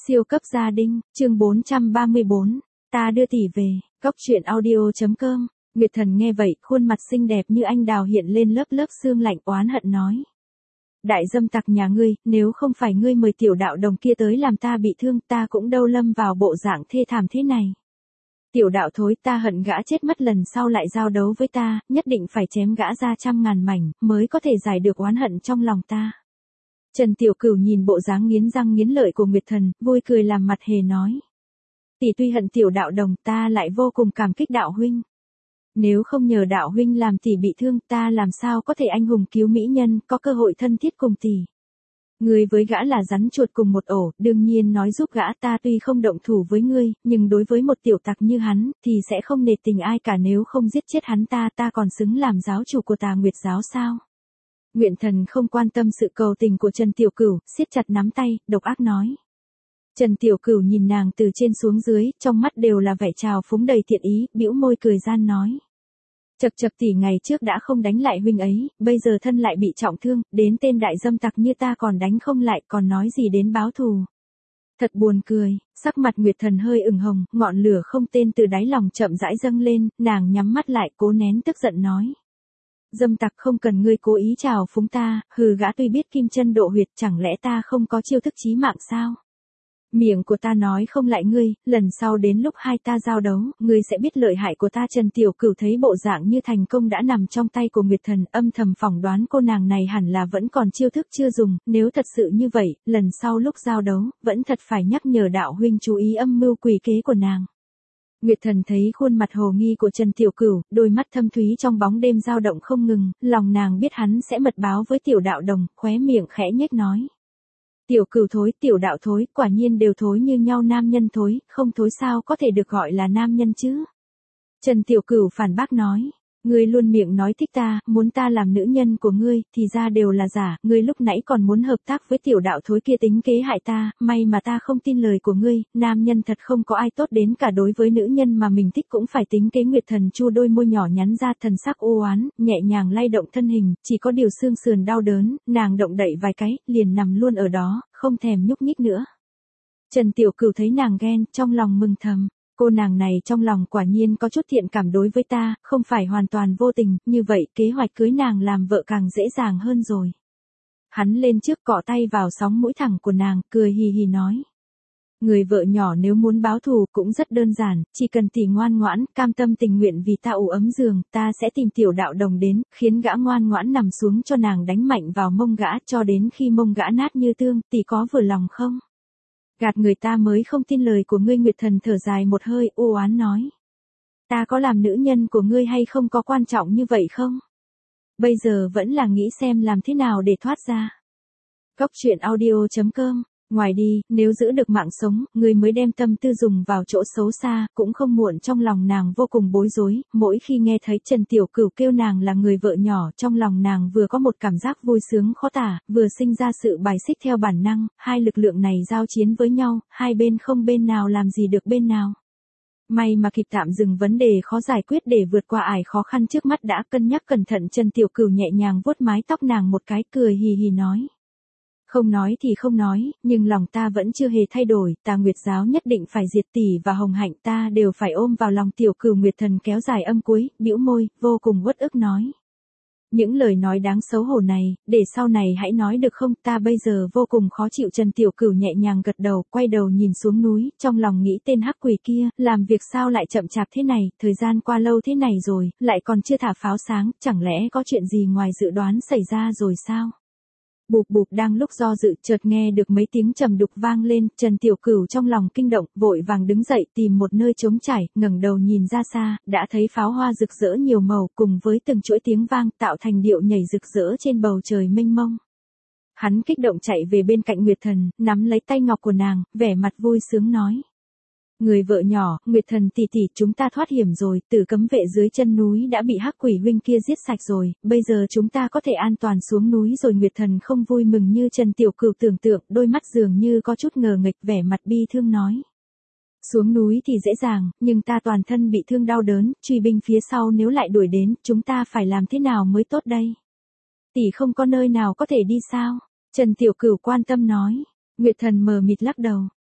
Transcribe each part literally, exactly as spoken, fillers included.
Siêu cấp gia đình, chương bốn trăm ba mươi bốn, ta đưa tỷ về, cóc truyện audio.com. Nguyệt Thần nghe vậy, khuôn mặt xinh đẹp như anh đào hiện lên lớp lớp sương lạnh, oán hận nói. Đại dâm tặc nhà ngươi, nếu không phải ngươi mời tiểu đạo đồng kia tới làm ta bị thương, ta cũng đâu lâm vào bộ dạng thê thảm thế này. Tiểu đạo thối, ta hận gã chết mất, lần sau lại giao đấu với ta, nhất định phải chém gã ra trăm ngàn mảnh, mới có thể giải được oán hận trong lòng ta. Trần Tiểu Cửu nhìn bộ dáng nghiến răng nghiến lợi của Nguyệt Thần, vui cười làm mặt hề nói. Tỷ tuy hận tiểu đạo đồng, ta lại vô cùng cảm kích đạo huynh. Nếu không nhờ đạo huynh làm tỷ bị thương, ta làm sao có thể anh hùng cứu mỹ nhân, có cơ hội thân thiết cùng tỷ. Ngươi với gã là rắn chuột cùng một ổ, đương nhiên nói giúp gã, ta tuy không động thủ với ngươi, nhưng đối với một tiểu tặc như hắn, thì sẽ không nề tình ai cả, nếu không giết chết hắn ta, ta còn xứng làm giáo chủ của Tà Nguyệt giáo sao? Nguyện Thần không quan tâm sự cầu tình của Trần Tiểu Cửu, siết chặt nắm tay, độc ác nói. Trần Tiểu Cửu nhìn nàng từ trên xuống dưới, trong mắt đều là vẻ trào phúng đầy thiện ý, bĩu môi cười gian nói. Chậc chậc, tỷ ngày trước đã không đánh lại huynh ấy, bây giờ thân lại bị trọng thương, đến tên đại dâm tặc như ta còn đánh không lại, còn nói gì đến báo thù. Thật buồn cười, sắc mặt Nguyệt Thần hơi ửng hồng, ngọn lửa không tên từ đáy lòng chậm rãi dâng lên, nàng nhắm mắt lại cố nén tức giận nói. Dâm tặc, không cần ngươi cố ý trào phúng ta, hừ, gã tuy biết kim chân độ huyệt, chẳng lẽ ta không có chiêu thức chí mạng sao? Miệng của ta nói không lại ngươi, lần sau đến lúc hai ta giao đấu, ngươi sẽ biết lợi hại của ta. Trần Tiểu Cửu thấy bộ dạng như thành công đã nằm trong tay của Nguyệt Thần, âm thầm phỏng đoán cô nàng này hẳn là vẫn còn chiêu thức chưa dùng, nếu thật sự như vậy, lần sau lúc giao đấu, vẫn thật phải nhắc nhở đạo huynh chú ý âm mưu quỷ kế của nàng. Nguyệt Thần thấy khuôn mặt hồ nghi của Trần Tiểu Cửu, đôi mắt thâm thúy trong bóng đêm dao động không ngừng, lòng nàng biết hắn sẽ mật báo với tiểu đạo đồng, khóe miệng khẽ nhếch nói. Tiểu Cửu thối, tiểu đạo thối, quả nhiên đều thối như nhau, nam nhân thối, không thối sao có thể được gọi là nam nhân chứ? Trần Tiểu Cửu phản bác nói. Ngươi luôn miệng nói thích ta, muốn ta làm nữ nhân của ngươi, thì ra đều là giả, ngươi lúc nãy còn muốn hợp tác với tiểu đạo thối kia tính kế hại ta, may mà ta không tin lời của ngươi, nam nhân thật không có ai tốt đến cả, đối với nữ nhân mà mình thích cũng phải tính kế. Nguyệt Thần chu đôi môi nhỏ nhắn ra, thần sắc u oán, nhẹ nhàng lay động thân hình, chỉ có điều xương sườn đau đớn, nàng động đậy vài cái, liền nằm luôn ở đó, không thèm nhúc nhích nữa. Trần Tiểu Cửu thấy nàng ghen, trong lòng mừng thầm. Cô nàng này trong lòng quả nhiên có chút thiện cảm đối với ta, không phải hoàn toàn vô tình, như vậy kế hoạch cưới nàng làm vợ càng dễ dàng hơn rồi. Hắn lên trước cọ tay vào sóng mũi thẳng của nàng, cười hì hì nói. Người vợ nhỏ nếu muốn báo thù cũng rất đơn giản, chỉ cần tỷ ngoan ngoãn, cam tâm tình nguyện vì ta ủ ấm giường, ta sẽ tìm tiểu đạo đồng đến, khiến gã ngoan ngoãn nằm xuống cho nàng đánh mạnh vào mông gã, cho đến khi mông gã nát như tương, tỷ có vừa lòng không? Gạt người ta mới không tin lời của ngươi. Nguyệt Thần thở dài một hơi, u oán nói. Ta có làm nữ nhân của ngươi hay không có quan trọng như vậy không? Bây giờ vẫn là nghĩ xem làm thế nào để thoát ra. Cóc truyện audio.com. Ngoài đi, nếu giữ được mạng sống, ngươi mới đem tâm tư dùng vào chỗ xấu xa, cũng không muộn. Trong lòng nàng vô cùng bối rối, mỗi khi nghe thấy Trần Tiểu Cửu kêu nàng là người vợ nhỏ, trong lòng nàng vừa có một cảm giác vui sướng khó tả, vừa sinh ra sự bài xích theo bản năng, hai lực lượng này giao chiến với nhau, hai bên không bên nào làm gì được bên nào. May mà kịp tạm dừng vấn đề khó giải quyết để vượt qua ải khó khăn trước mắt đã, cân nhắc cẩn thận. Trần Tiểu Cửu nhẹ nhàng vuốt mái tóc nàng một cái, cười hì hì nói. Không nói thì không nói, nhưng lòng ta vẫn chưa hề thay đổi, Tà Nguyệt giáo nhất định phải diệt, tỷ và Hồng Hạnh ta đều phải ôm vào lòng. Tiểu Cửu. Nguyệt Thần kéo dài âm cuối, bĩu môi, vô cùng uất ức nói. Những lời nói đáng xấu hổ này, để sau này hãy nói được không, ta bây giờ vô cùng khó chịu. Trần Tiểu Cửu nhẹ nhàng gật đầu, quay đầu nhìn xuống núi, trong lòng nghĩ tên hắc quỷ kia, làm việc sao lại chậm chạp thế này, thời gian qua lâu thế này rồi, lại còn chưa thả pháo sáng, chẳng lẽ có chuyện gì ngoài dự đoán xảy ra rồi sao? Bụp bụp, đang lúc do dự, chợt nghe được mấy tiếng trầm đục vang lên, Trần Tiểu Cửu trong lòng kinh động, vội vàng đứng dậy tìm một nơi trống trải, ngẩng đầu nhìn ra xa, đã thấy pháo hoa rực rỡ nhiều màu, cùng với từng chuỗi tiếng vang, tạo thành điệu nhảy rực rỡ trên bầu trời mênh mông. Hắn kích động chạy về bên cạnh Nguyệt Thần, nắm lấy tay ngọc của nàng, vẻ mặt vui sướng nói. Người vợ nhỏ, Nguyệt Thần tỷ tỷ, chúng ta thoát hiểm rồi, tử cấm vệ dưới chân núi đã bị hắc quỷ huynh kia giết sạch rồi, bây giờ chúng ta có thể an toàn xuống núi rồi. Nguyệt Thần không vui mừng như Trần Tiểu Cửu tưởng tượng, đôi mắt dường như có chút ngờ nghịch, vẻ mặt bi thương nói. Xuống núi thì dễ dàng, nhưng ta toàn thân bị thương đau đớn, truy binh phía sau nếu lại đuổi đến, chúng ta phải làm thế nào mới tốt đây? Tỷ không có nơi nào có thể đi sao? Trần Tiểu Cửu quan tâm nói. Nguyệt Thần mờ mịt lắc đầu.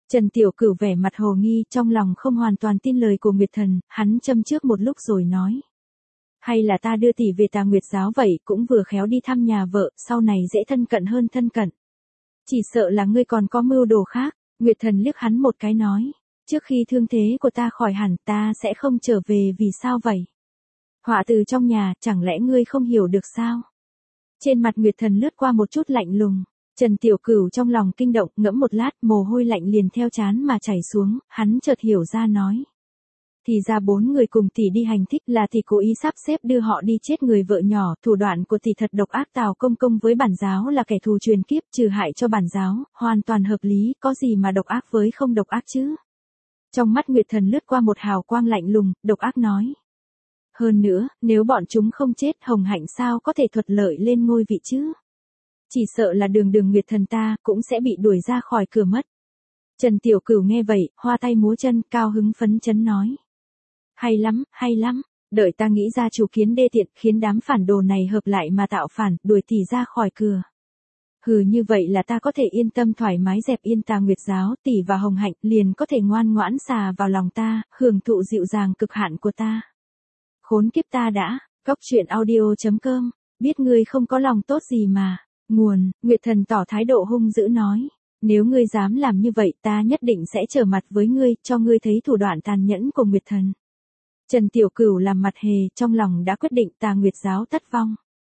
Trần Tiểu Cửu vẻ mặt hồ nghi, trong lòng không hoàn toàn tin lời của Nguyệt Thần, hắn châm trước một lúc rồi nói. Hay là ta đưa tỷ về Tà Nguyệt giáo vậy, cũng vừa khéo đi thăm nhà vợ, sau này dễ thân cận hơn thân cận. Chỉ sợ là ngươi còn có mưu đồ khác. Nguyệt Thần liếc hắn một cái nói. Trước khi thương thế của ta khỏi hẳn ta sẽ không trở về, vì sao vậy? Họa từ trong nhà, chẳng lẽ ngươi không hiểu được sao? Trên mặt Nguyệt Thần lướt qua một chút lạnh lùng. Trần Tiểu Cửu trong lòng kinh động, ngẫm một lát, mồ hôi lạnh liền theo trán mà chảy xuống, hắn chợt hiểu ra nói. Thì ra bốn người cùng tỷ đi hành thích là tỷ cố ý sắp xếp đưa họ đi chết người vợ nhỏ, thủ đoạn của tỷ thật độc ác. Tào Công Công với bản giáo là kẻ thù truyền kiếp, trừ hại cho bản giáo, hoàn toàn hợp lý, có gì mà độc ác với không độc ác chứ? Trong mắt Nguyệt Thần lướt qua một hào quang lạnh lùng, độc ác nói. Hơn nữa, nếu bọn chúng không chết, Hồng Hạnh sao có thể thuận lợi lên ngôi vị chứ? Chỉ sợ là đường đường Nguyệt Thần ta cũng sẽ bị đuổi ra khỏi cửa mất. Trần Tiểu Cửu nghe vậy, hoa tay múa chân, cao hứng phấn chấn nói. Hay lắm, hay lắm, đợi ta nghĩ ra chủ kiến đê tiện, khiến đám phản đồ này hợp lại mà tạo phản, đuổi tỷ ra khỏi cửa. Hừ, như vậy là ta có thể yên tâm thoải mái dẹp yên Tà Nguyệt giáo, tỷ và Hồng Hạnh liền có thể ngoan ngoãn xà vào lòng ta, hưởng thụ dịu dàng cực hạn của ta. Khốn kiếp ta đã, Cóc Truyện Audio chấm com, biết ngươi không có lòng tốt gì mà. Nguồn, Nguyệt Thần tỏ thái độ hung dữ nói. Nếu ngươi dám làm như vậy ta nhất định sẽ trở mặt với ngươi, cho ngươi thấy thủ đoạn tàn nhẫn của Nguyệt Thần. Trần Tiểu Cửu làm mặt hề, trong lòng đã quyết định Tà Nguyệt giáo tất vong.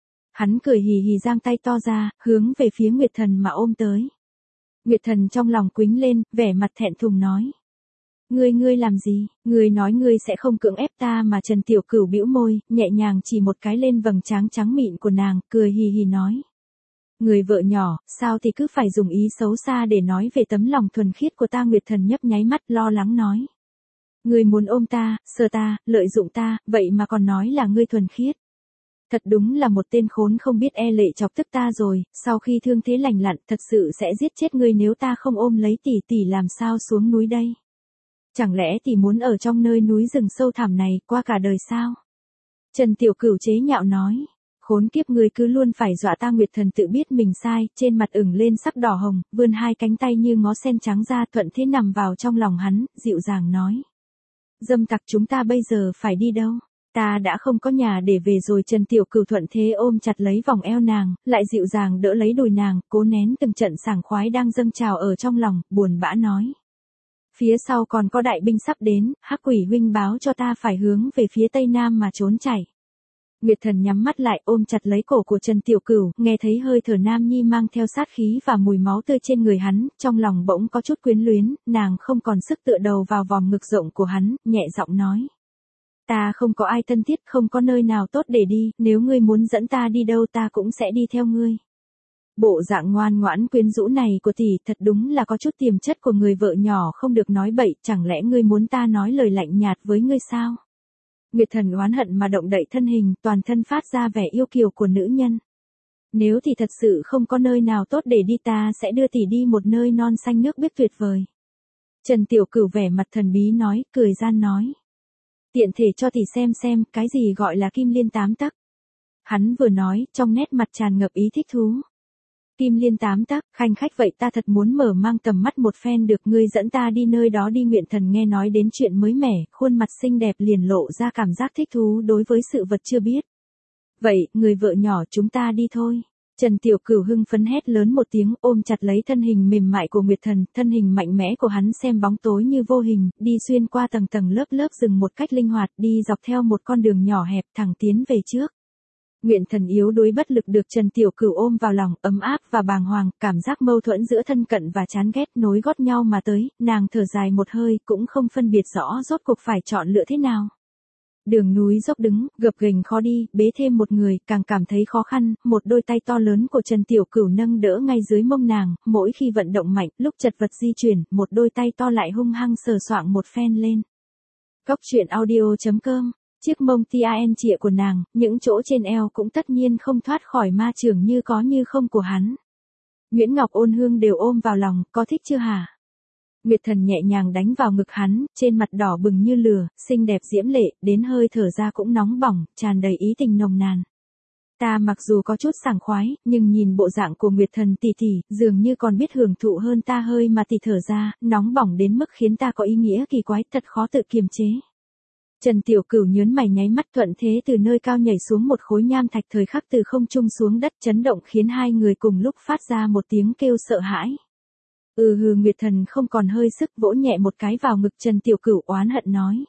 Hắn cười hì hì giang tay to ra, hướng về phía Nguyệt Thần mà ôm tới. Nguyệt Thần trong lòng quĩnh lên, vẻ mặt thẹn thùng nói. Ngươi ngươi làm gì, ngươi nói ngươi sẽ không cưỡng ép ta mà. Trần Tiểu Cửu bĩu môi, nhẹ nhàng chỉ một cái lên vầng trán trắng mịn của nàng, cười hì hì nói. Người vợ nhỏ, sao thì cứ phải dùng ý xấu xa để nói về tấm lòng thuần khiết của ta? Nguyệt Thần nhấp nháy mắt lo lắng nói. Ngươi muốn ôm ta, sờ ta, lợi dụng ta, vậy mà còn nói là ngươi thuần khiết. Thật đúng là một tên khốn không biết e lệ, chọc tức ta rồi, sau khi thương thế lành lặn thật sự sẽ giết chết ngươi nếu ta không ôm lấy tỷ. Tỷ làm sao xuống núi đây? Chẳng lẽ tỷ muốn ở trong nơi núi rừng sâu thẳm này qua cả đời sao? Trần Tiểu Cửu chế nhạo nói. Khốn kiếp, ngươi cứ luôn phải dọa ta. Nguyệt Thần tự biết mình sai, trên mặt ửng lên sắc đỏ hồng, vươn hai cánh tay như ngó sen trắng ra, thuận thế nằm vào trong lòng hắn, dịu dàng nói. Dâm tặc, chúng ta bây giờ phải đi đâu? Ta đã không có nhà để về rồi. Trần Tiểu Cửu thuận thế ôm chặt lấy vòng eo nàng, lại dịu dàng đỡ lấy đùi nàng, cố nén từng trận sảng khoái đang dâng trào ở trong lòng, buồn bã nói. Phía sau còn có đại binh sắp đến, Hắc Quỷ huynh báo cho ta phải hướng về phía tây nam mà trốn chạy. Nguyệt Thần nhắm mắt lại, ôm chặt lấy cổ của Trần Tiểu Cửu, nghe thấy hơi thở nam nhi mang theo sát khí và mùi máu tươi trên người hắn, trong lòng bỗng có chút quyến luyến, nàng không còn sức tựa đầu vào vòng ngực rộng của hắn, nhẹ giọng nói. Ta không có ai thân thiết, không có nơi nào tốt để đi, nếu ngươi muốn dẫn ta đi đâu ta cũng sẽ đi theo ngươi. Bộ dạng ngoan ngoãn quyến rũ này của tỷ thật đúng là có chút tiềm chất của người vợ nhỏ, không được nói bậy, chẳng lẽ ngươi muốn ta nói lời lạnh nhạt với ngươi sao? Nguyệt Thần oán hận mà động đậy thân hình, toàn thân phát ra vẻ yêu kiều của nữ nhân. Nếu thì thật sự không có nơi nào tốt để đi ta sẽ đưa tỷ đi một nơi non xanh nước biếc tuyệt vời. Trần Tiểu Cửu vẻ mặt thần bí nói, cười gian nói. Tiện thể cho tỷ xem xem, cái gì gọi là kim liên tám tắc. Hắn vừa nói, trong nét mặt tràn ngập ý thích thú. Kim liên tám tắc, khanh khách vậy ta thật muốn mở mang tầm mắt một phen, được ngươi dẫn ta đi nơi đó đi. Nguyệt Thần nghe nói đến chuyện mới mẻ, khuôn mặt xinh đẹp liền lộ ra cảm giác thích thú đối với sự vật chưa biết. Vậy, người vợ nhỏ, chúng ta đi thôi. Trần Tiểu Cửu hưng phấn hét lớn một tiếng, ôm chặt lấy thân hình mềm mại của Nguyệt Thần, thân hình mạnh mẽ của hắn xem bóng tối như vô hình, đi xuyên qua tầng tầng lớp lớp rừng một cách linh hoạt, đi dọc theo một con đường nhỏ hẹp thẳng tiến về trước. Nguyệt Thần yếu đuối bất lực được Trần Tiểu Cửu ôm vào lòng, ấm áp và bàng hoàng, cảm giác mâu thuẫn giữa thân cận và chán ghét nối gót nhau mà tới, nàng thở dài một hơi, cũng không phân biệt rõ rốt cuộc phải chọn lựa thế nào. Đường núi dốc đứng, gập ghềnh khó đi, bế thêm một người, càng cảm thấy khó khăn, một đôi tay to lớn của Trần Tiểu Cửu nâng đỡ ngay dưới mông nàng, mỗi khi vận động mạnh, lúc chật vật di chuyển, một đôi tay to lại hung hăng sờ soạng một phen lên. Cóc Truyện Audio chấm com. Chiếc mông tin trịa của nàng, những chỗ trên eo cũng tất nhiên không thoát khỏi ma chưởng như có như không của hắn. Nguyễn Ngọc Ôn Hương đều ôm vào lòng, có thích chưa hả? Nguyệt Thần nhẹ nhàng đánh vào ngực hắn, trên mặt đỏ bừng như lửa, xinh đẹp diễm lệ, đến hơi thở ra cũng nóng bỏng, tràn đầy ý tình nồng nàn. Ta mặc dù có chút sảng khoái, nhưng nhìn bộ dạng của Nguyệt Thần tỷ tỷ, dường như còn biết hưởng thụ hơn ta hơi mà tỷ thở ra, nóng bỏng đến mức khiến ta có ý nghĩa kỳ quái, thật khó tự kiềm chế. Trần Tiểu Cửu nhớn mày nháy mắt, thuận thế từ nơi cao nhảy xuống một khối nham thạch, thời khắc từ không trung xuống đất, chấn động khiến hai người cùng lúc phát ra một tiếng kêu sợ hãi. Ừ hừ, Nguyệt Thần không còn hơi sức, vỗ nhẹ một cái vào ngực Trần Tiểu Cửu, oán hận nói.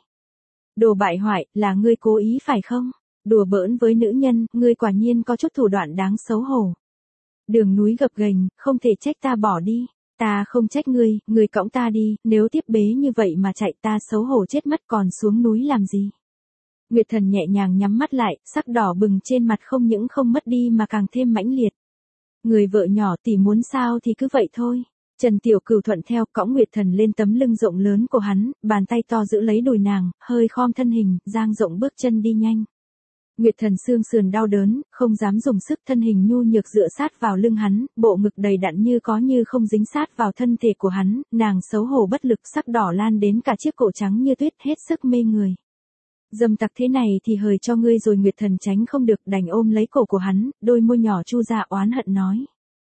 Đồ bại hoại, là ngươi cố ý phải không? Đùa bỡn với nữ nhân, ngươi quả nhiên có chút thủ đoạn đáng xấu hổ. Đường núi gập ghềnh, không thể trách ta bỏ đi. Ta không trách ngươi, ngươi cõng ta đi, nếu tiếp bế như vậy mà chạy, ta xấu hổ chết mất, còn xuống núi làm gì? Nguyệt Thần nhẹ nhàng nhắm mắt lại, sắc đỏ bừng trên mặt không những không mất đi mà càng thêm mãnh liệt. Người vợ nhỏ tỷ muốn sao thì cứ vậy thôi. Trần Tiểu Cửu thuận theo, cõng Nguyệt Thần lên tấm lưng rộng lớn của hắn, bàn tay to giữ lấy đùi nàng, hơi khom thân hình, dang rộng bước chân đi nhanh. Nguyệt Thần xương sườn đau đớn, không dám dùng sức, thân hình nhu nhược dựa sát vào lưng hắn, bộ ngực đầy đặn như có như không dính sát vào thân thể của hắn, nàng xấu hổ bất lực, sắc đỏ lan đến cả chiếc cổ trắng như tuyết, hết sức mê người. Dâm tặc thế này thì hời cho ngươi rồi. Nguyệt Thần tránh không được, đành ôm lấy cổ của hắn, đôi môi nhỏ chu ra oán hận nói.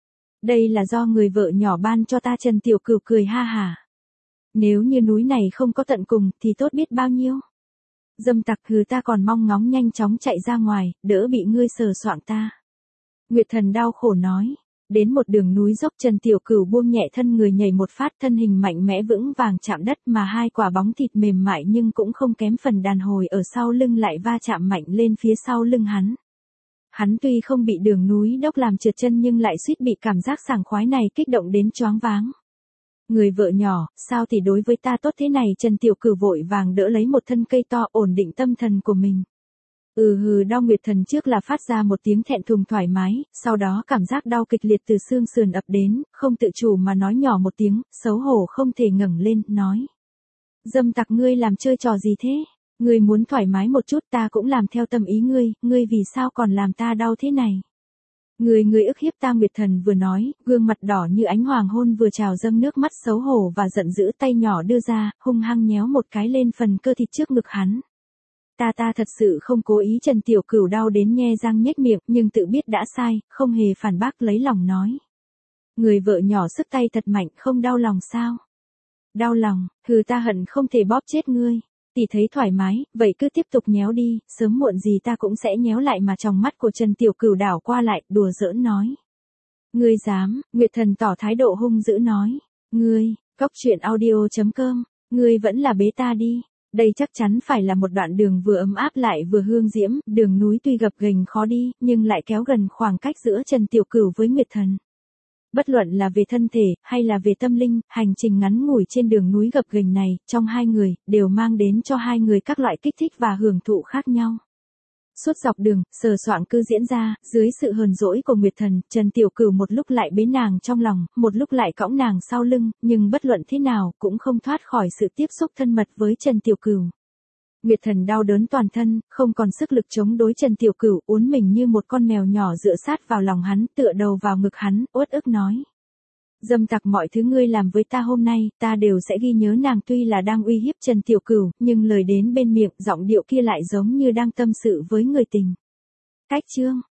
Đây là do người vợ nhỏ ban cho ta. Trần Tiểu Cửu cười ha hả. Nếu như núi này không có tận cùng thì tốt biết bao nhiêu. Dâm tặc, hừ, ta còn mong ngóng nhanh chóng chạy ra ngoài, đỡ bị ngươi sờ soạng ta. Nguyệt Thần đau khổ nói. Đến một đường núi dốc, Trần Tiểu Cửu buông nhẹ thân người nhảy một phát, thân hình mạnh mẽ vững vàng chạm đất, mà hai quả bóng thịt mềm mại nhưng cũng không kém phần đàn hồi ở sau lưng lại va chạm mạnh lên phía sau lưng hắn. Hắn tuy không bị đường núi đốc làm trượt chân nhưng lại suýt bị cảm giác sảng khoái này kích động đến choáng váng. Người vợ nhỏ, sao thì đối với ta tốt thế này? Trần Tiểu Cửu vội vàng đỡ lấy một thân cây to, ổn định tâm thần của mình. Ừ hừ, đau. Nguyệt Thần trước là phát ra một tiếng thẹn thùng thoải mái, sau đó cảm giác đau kịch liệt từ xương sườn ập đến, không tự chủ mà nói nhỏ một tiếng, xấu hổ không thể ngẩng lên, nói. Dâm tặc, ngươi làm chơi trò gì thế? Ngươi muốn thoải mái một chút, ta cũng làm theo tâm ý ngươi, ngươi vì sao còn làm ta đau thế này? Ngươi ngươi ức hiếp ta. Nguyệt Thần vừa nói, gương mặt đỏ như ánh hoàng hôn vừa trào dâng nước mắt, xấu hổ và giận dữ, tay nhỏ đưa ra, hung hăng nhéo một cái lên phần cơ thịt trước ngực hắn. Ta ta thật sự không cố ý. Trần Tiểu Cửu đau đến nhe răng nhếch miệng, nhưng tự biết đã sai, không hề phản bác, lấy lòng nói. Người vợ nhỏ sức tay thật mạnh, không đau lòng sao? Đau lòng, hừ, ta hận không thể bóp chết ngươi. Tỷ thấy thoải mái, vậy cứ tiếp tục nhéo đi, sớm muộn gì ta cũng sẽ nhéo lại. Mà trong mắt của Trần Tiểu Cửu đảo qua lại, đùa giỡn nói. Ngươi dám? Nguyệt Thần tỏ thái độ hung dữ nói. Ngươi, Cóc Truyện Audio chấm com, ngươi vẫn là bế ta đi. Đây chắc chắn phải là một đoạn đường vừa ấm áp lại vừa hương diễm, đường núi tuy gập ghềnh khó đi, nhưng lại kéo gần khoảng cách giữa Trần Tiểu Cửu với Nguyệt Thần. Bất luận là về thân thể, hay là về tâm linh, hành trình ngắn ngủi trên đường núi gập ghềnh này, trong hai người, đều mang đến cho hai người các loại kích thích và hưởng thụ khác nhau. Suốt dọc đường, sờ soạng cứ diễn ra, dưới sự hờn dỗi của Nguyệt Thần, Trần Tiểu Cửu một lúc lại bế nàng trong lòng, một lúc lại cõng nàng sau lưng, nhưng bất luận thế nào, cũng không thoát khỏi sự tiếp xúc thân mật với Trần Tiểu Cửu. Nguyệt Thần đau đớn toàn thân, không còn sức lực chống đối Trần Tiểu Cửu, uốn mình như một con mèo nhỏ dựa sát vào lòng hắn, tựa đầu vào ngực hắn, uất ức nói. Dâm tặc, mọi thứ ngươi làm với ta hôm nay, ta đều sẽ ghi nhớ. Nàng tuy là đang uy hiếp Trần Tiểu Cửu, nhưng lời đến bên miệng, giọng điệu kia lại giống như đang tâm sự với người tình. Cách chương